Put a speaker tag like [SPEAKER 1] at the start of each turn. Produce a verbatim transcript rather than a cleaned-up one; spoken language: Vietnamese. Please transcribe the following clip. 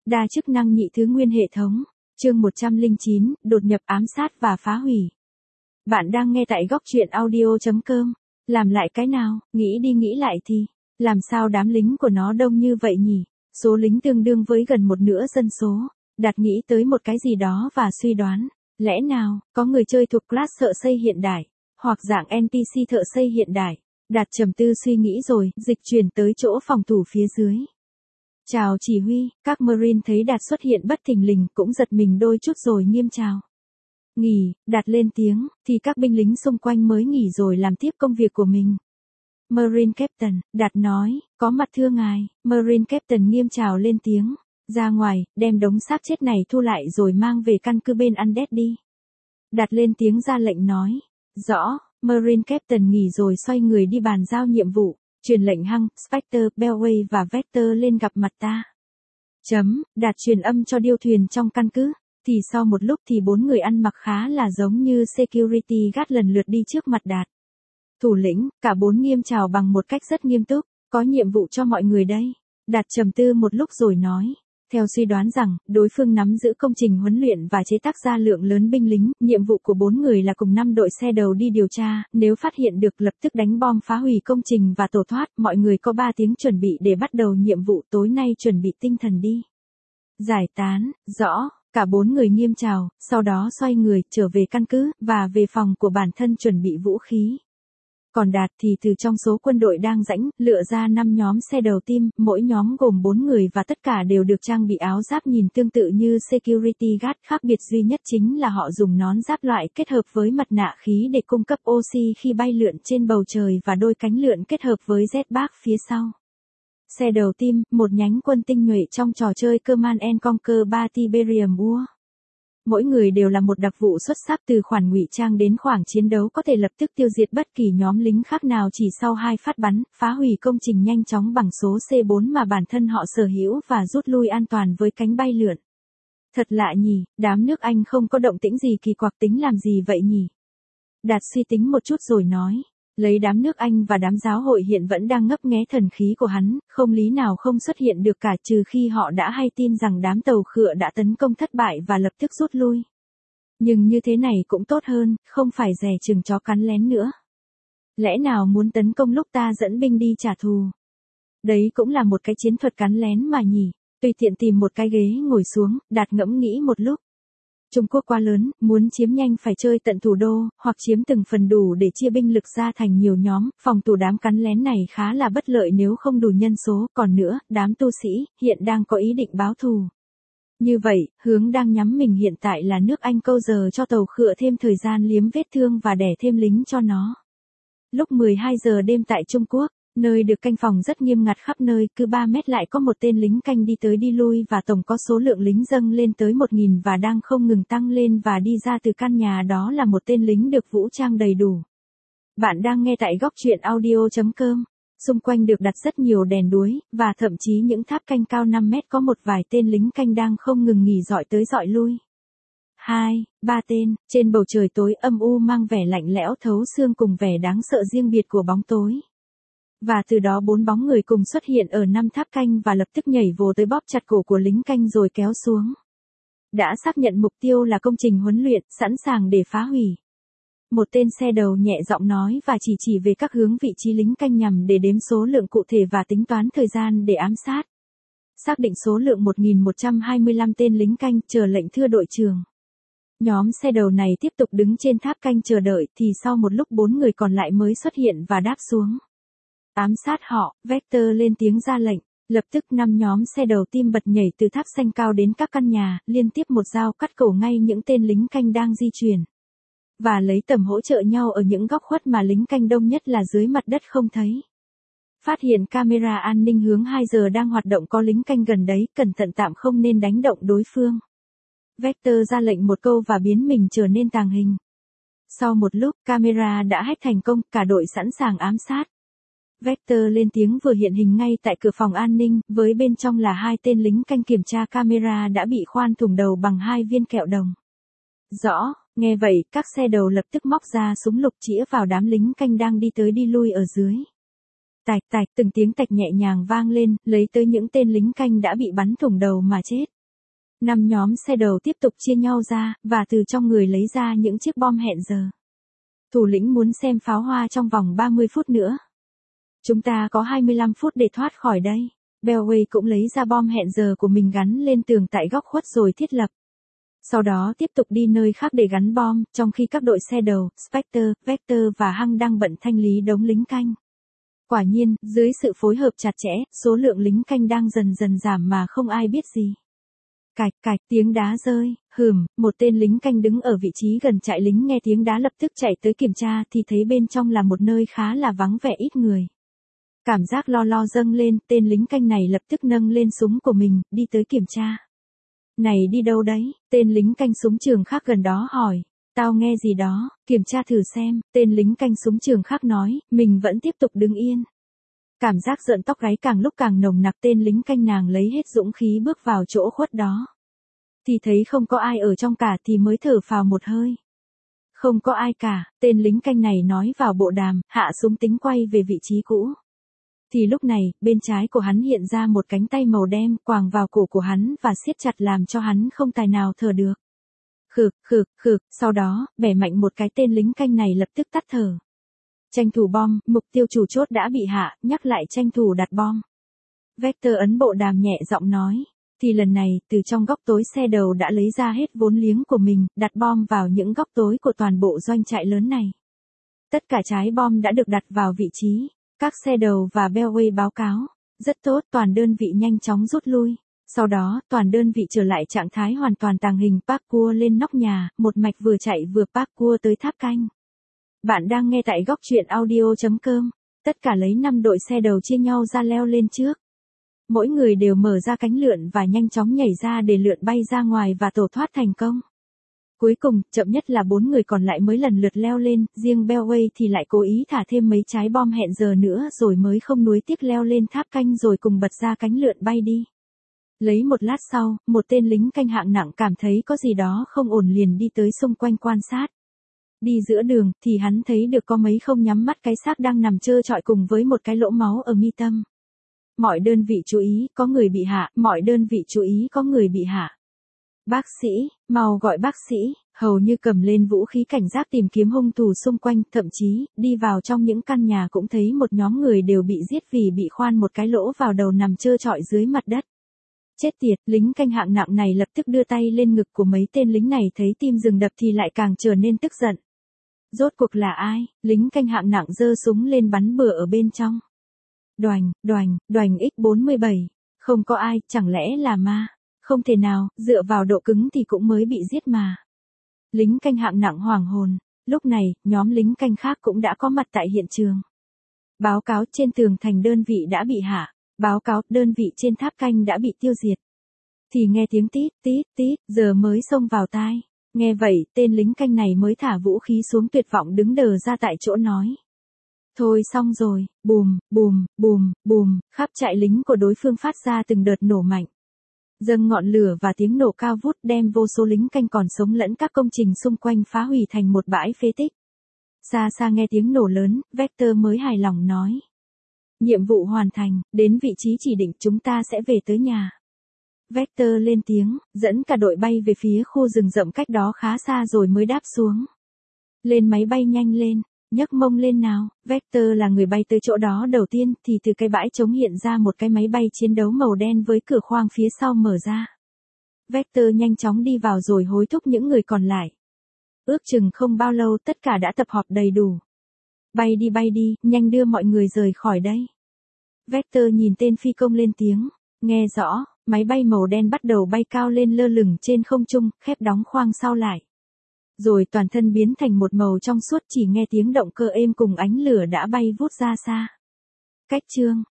[SPEAKER 1] Đa chức năng nhị thứ nguyên hệ thống. Chương một trăm lẻ chín, đột nhập ám sát và phá hủy. Bạn đang nghe tại góc truyện audio chấm com. Làm lại cái nào, nghĩ đi nghĩ lại thì, làm sao đám lính của nó đông như vậy nhỉ? Số lính tương đương với gần một nửa dân số. Đạt nghĩ tới một cái gì đó và suy đoán, lẽ nào, có người chơi thuộc class thợ xây hiện đại, hoặc dạng en pê xê thợ xây hiện đại. Đạt trầm tư suy nghĩ rồi, dịch chuyển tới chỗ phòng thủ phía dưới. Chào chỉ huy, các Marine thấy Đạt xuất hiện bất thình lình cũng giật mình đôi chút rồi nghiêm chào. Nghỉ, Đạt lên tiếng, thì các binh lính xung quanh mới nghỉ rồi làm tiếp công việc của mình. Marine Captain, Đạt nói, có mặt thưa ngài. Marine Captain nghiêm chào lên tiếng, ra ngoài, đem đống xác chết này thu lại rồi mang về căn cứ bên Undead đi. Đạt lên tiếng ra lệnh nói, rõ. Marine Captain nghỉ rồi xoay người đi bàn giao nhiệm vụ, truyền lệnh hăng, Spectre, Bellway và Vector lên gặp mặt ta. Chấm, Đạt truyền âm cho điêu thuyền trong căn cứ, thì sau một lúc thì bốn người ăn mặc khá là giống như security guard lần lượt đi trước mặt Đạt. Thủ lĩnh, cả bốn nghiêm chào bằng một cách rất nghiêm túc, có nhiệm vụ cho mọi người đây. Đạt trầm tư một lúc rồi nói. Theo suy đoán rằng, đối phương nắm giữ công trình huấn luyện và chế tác ra lượng lớn binh lính, nhiệm vụ của bốn người là cùng năm đội xe đầu đi điều tra, nếu phát hiện được lập tức đánh bom phá hủy công trình và tổ thoát, mọi người có ba tiếng chuẩn bị để bắt đầu nhiệm vụ tối nay chuẩn bị tinh thần đi. Giải tán, rõ, cả bốn người nghiêm chào, sau đó xoay người, trở về căn cứ, và về phòng của bản thân chuẩn bị vũ khí. Còn Đạt thì từ trong số quân đội đang rãnh, lựa ra năm nhóm xe đầu team, mỗi nhóm gồm bốn người và tất cả đều được trang bị áo giáp nhìn tương tự như security guard, khác biệt duy nhất chính là họ dùng nón giáp loại kết hợp với mặt nạ khí để cung cấp oxy khi bay lượn trên bầu trời và đôi cánh lượn kết hợp với jetpack phía sau. Xe đầu team, một nhánh quân tinh nhuệ trong trò chơi Command and Conquer ba Tiberium War. Mỗi người đều là một đặc vụ xuất sắc từ khoản ngụy trang đến khoảng chiến đấu có thể lập tức tiêu diệt bất kỳ nhóm lính khác nào chỉ sau hai phát bắn, phá hủy công trình nhanh chóng bằng số C bốn mà bản thân họ sở hữu và rút lui an toàn với cánh bay lượn. Thật lạ nhỉ, đám nước Anh không có động tĩnh gì kỳ quặc tính làm gì vậy nhỉ? Đạt suy tính một chút rồi nói. Lấy đám nước Anh và đám giáo hội hiện vẫn đang ngấp nghé thần khí của hắn, không lý nào không xuất hiện được cả trừ khi họ đã hay tin rằng đám tàu khựa đã tấn công thất bại và lập tức rút lui. Nhưng như thế này cũng tốt hơn, không phải dè chừng chó cắn lén nữa. Lẽ nào muốn tấn công lúc ta dẫn binh đi trả thù? Đấy cũng là một cái chiến thuật cắn lén mà nhỉ, tùy tiện tìm một cái ghế ngồi xuống, Đạt ngẫm nghĩ một lúc. Trung Quốc quá lớn, muốn chiếm nhanh phải chơi tận thủ đô, hoặc chiếm từng phần đủ để chia binh lực ra thành nhiều nhóm, phòng thủ đám cắn lén này khá là bất lợi nếu không đủ nhân số, còn nữa, đám tu sĩ, hiện đang có ý định báo thù. Như vậy, hướng đang nhắm mình hiện tại là nước Anh câu giờ cho tàu khựa thêm thời gian liếm vết thương và đẻ thêm lính cho nó. Lúc mười hai giờ đêm tại Trung Quốc, nơi được canh phòng rất nghiêm ngặt khắp nơi, cứ ba mét lại có một tên lính canh đi tới đi lui và tổng có số lượng lính dâng lên tới một nghìn và đang không ngừng tăng lên và đi ra từ căn nhà đó là một tên lính được vũ trang đầy đủ. Bạn đang nghe tại góc truyện audio chấm com. Xung quanh được đặt rất nhiều đèn đuối, và thậm chí những tháp canh cao năm mét có một vài tên lính canh đang không ngừng nghỉ dọi tới dọi lui. Hai, ba tên, trên bầu trời tối âm u mang vẻ lạnh lẽo thấu xương cùng vẻ đáng sợ riêng biệt của bóng tối. Và từ đó bốn bóng người cùng xuất hiện ở năm tháp canh và lập tức nhảy vồ tới bóp chặt cổ của lính canh rồi kéo xuống. Đã xác nhận mục tiêu là công trình huấn luyện, sẵn sàng để phá hủy. Một tên xe đầu nhẹ giọng nói và chỉ chỉ về các hướng vị trí lính canh nhằm để đếm số lượng cụ thể và tính toán thời gian để ám sát. Xác định số lượng một nghìn một trăm hai mươi lăm tên lính canh, chờ lệnh thưa đội trưởng. Nhóm xe đầu này tiếp tục đứng trên tháp canh chờ đợi thì sau một lúc bốn người còn lại mới xuất hiện và đáp xuống. Ám sát họ, Vector lên tiếng ra lệnh, lập tức năm nhóm xe đầu team bật nhảy từ tháp xanh cao đến các căn nhà, liên tiếp một dao cắt cổ ngay những tên lính canh đang di chuyển. Và lấy tầm hỗ trợ nhau ở những góc khuất mà lính canh đông nhất là dưới mặt đất không thấy. Phát hiện camera an ninh hướng hai giờ đang hoạt động có lính canh gần đấy, cẩn thận tạm không nên đánh động đối phương. Vector ra lệnh một câu và biến mình trở nên tàng hình. Sau một lúc, camera đã hack thành công, cả đội sẵn sàng ám sát. Vector lên tiếng vừa hiện hình ngay tại cửa phòng an ninh, với bên trong là hai tên lính canh kiểm tra camera đã bị khoan thủng đầu bằng hai viên kẹo đồng. Rõ, nghe vậy, các xe đầu lập tức móc ra súng lục chĩa vào đám lính canh đang đi tới đi lui ở dưới. Tạch tạch, từng tiếng tạch nhẹ nhàng vang lên, lấy tới những tên lính canh đã bị bắn thủng đầu mà chết. Năm nhóm xe đầu tiếp tục chia nhau ra, và từ trong người lấy ra những chiếc bom hẹn giờ. Thủ lĩnh muốn xem pháo hoa trong vòng ba mươi phút nữa. Chúng ta có hai mươi lăm phút để thoát khỏi đây. Belway cũng lấy ra bom hẹn giờ của mình gắn lên tường tại góc khuất rồi thiết lập. Sau đó tiếp tục đi nơi khác để gắn bom, trong khi các đội xe đầu, Spectre, Vector và Hăng đang bận thanh lý đống lính canh. Quả nhiên, dưới sự phối hợp chặt chẽ, số lượng lính canh đang dần dần giảm mà không ai biết gì. Cạch cạch, tiếng đá rơi, hừm, một tên lính canh đứng ở vị trí gần trại lính nghe tiếng đá lập tức chạy tới kiểm tra thì thấy bên trong là một nơi khá là vắng vẻ ít người. Cảm giác lo lo dâng lên, tên lính canh này lập tức nâng lên súng của mình, đi tới kiểm tra. Này đi đâu đấy? Tên lính canh súng trường khác gần đó hỏi. Tao nghe gì đó, kiểm tra thử xem, tên lính canh súng trường khác nói, mình vẫn tiếp tục đứng yên. Cảm giác rợn tóc gáy càng lúc càng nồng nặc, tên lính canh nàng lấy hết dũng khí bước vào chỗ khuất đó. Thì thấy không có ai ở trong cả thì mới thở phào một hơi. Không có ai cả, tên lính canh này nói vào bộ đàm, hạ súng tính quay về vị trí cũ. Thì lúc này, bên trái của hắn hiện ra một cánh tay màu đen quàng vào cổ của hắn và siết chặt làm cho hắn không tài nào thở được. Khực, khực, khực, sau đó, bẻ mạnh một cái tên lính canh này lập tức tắt thở. Tranh thủ bom, mục tiêu chủ chốt đã bị hạ, nhắc lại tranh thủ đặt bom. Vector ấn bộ đàm nhẹ giọng nói. Thì lần này, từ trong góc tối xe đầu đã lấy ra hết vốn liếng của mình, đặt bom vào những góc tối của toàn bộ doanh trại lớn này. Tất cả trái bom đã được đặt vào vị trí. Các xe đầu và Belway báo cáo. Rất tốt, toàn đơn vị nhanh chóng rút lui. Sau đó, toàn đơn vị trở lại trạng thái hoàn toàn tàng hình parkour lên nóc nhà, một mạch vừa chạy vừa parkour tới tháp canh. Bạn đang nghe tại góc truyện audio chấm com. Tất cả lấy năm đội xe đầu chia nhau ra leo lên trước. Mỗi người đều mở ra cánh lượn và nhanh chóng nhảy ra để lượn bay ra ngoài và tổ thoát thành công. Cuối cùng, chậm nhất là bốn người còn lại mới lần lượt leo lên, riêng Belway thì lại cố ý thả thêm mấy trái bom hẹn giờ nữa rồi mới không nuối tiếc leo lên tháp canh rồi cùng bật ra cánh lượn bay đi. Lấy một lát sau, một tên lính canh hạng nặng cảm thấy có gì đó không ổn liền đi tới xung quanh quan sát. Đi giữa đường, thì hắn thấy được có mấy không nhắm mắt cái xác đang nằm trơ trọi cùng với một cái lỗ máu ở mi tâm. Mọi đơn vị chú ý, có người bị hạ, mọi đơn vị chú ý có người bị hạ. Bác sĩ, mau gọi bác sĩ, hầu như cầm lên vũ khí cảnh giác tìm kiếm hung thủ xung quanh, thậm chí, đi vào trong những căn nhà cũng thấy một nhóm người đều bị giết vì bị khoan một cái lỗ vào đầu nằm trơ trọi dưới mặt đất. Chết tiệt, lính canh hạng nặng này lập tức đưa tay lên ngực của mấy tên lính này thấy tim dừng đập thì lại càng trở nên tức giận. Rốt cuộc là ai? Lính canh hạng nặng giơ súng lên bắn bừa ở bên trong. Đoành, đoành, đoành ích bốn mươi bảy. Không có ai, chẳng lẽ là ma? Không thể nào, dựa vào độ cứng thì cũng mới bị giết mà. Lính canh hạng nặng hoảng hồn. Lúc này, nhóm lính canh khác cũng đã có mặt tại hiện trường. Báo cáo trên tường thành đơn vị đã bị hạ. Báo cáo đơn vị trên tháp canh đã bị tiêu diệt. Thì nghe tiếng tít, tít, tít, giờ mới xông vào tai. Nghe vậy, tên lính canh này mới thả vũ khí xuống tuyệt vọng đứng đờ ra tại chỗ nói. Thôi xong rồi, bùm, bùm, bùm, bùm, khắp trại lính của đối phương phát ra từng đợt nổ mạnh. Dâng ngọn lửa và tiếng nổ cao vút đem vô số lính canh còn sống lẫn các công trình xung quanh phá hủy thành một bãi phế tích. Xa xa nghe tiếng nổ lớn, Vector mới hài lòng nói. Nhiệm vụ hoàn thành, đến vị trí chỉ định chúng ta sẽ về tới nhà. Vector lên tiếng, dẫn cả đội bay về phía khu rừng rậm cách đó khá xa rồi mới đáp xuống. Lên máy bay nhanh lên, nhấc mông lên nào. Vector là người bay tới chỗ đó đầu tiên thì từ cái bãi trống hiện ra một cái máy bay chiến đấu màu đen với cửa khoang phía sau mở ra. Vector nhanh chóng đi vào rồi hối thúc những người còn lại. Ước chừng không bao lâu tất cả đã tập họp đầy đủ. Bay đi bay đi, nhanh đưa mọi người rời khỏi đây. Vector nhìn tên phi công lên tiếng, nghe rõ, máy bay màu đen bắt đầu bay cao lên lơ lửng trên không trung, khép đóng khoang sau lại. Rồi toàn thân biến thành một màu trong suốt chỉ nghe tiếng động cơ êm cùng ánh lửa đã bay vút ra xa. Cách chương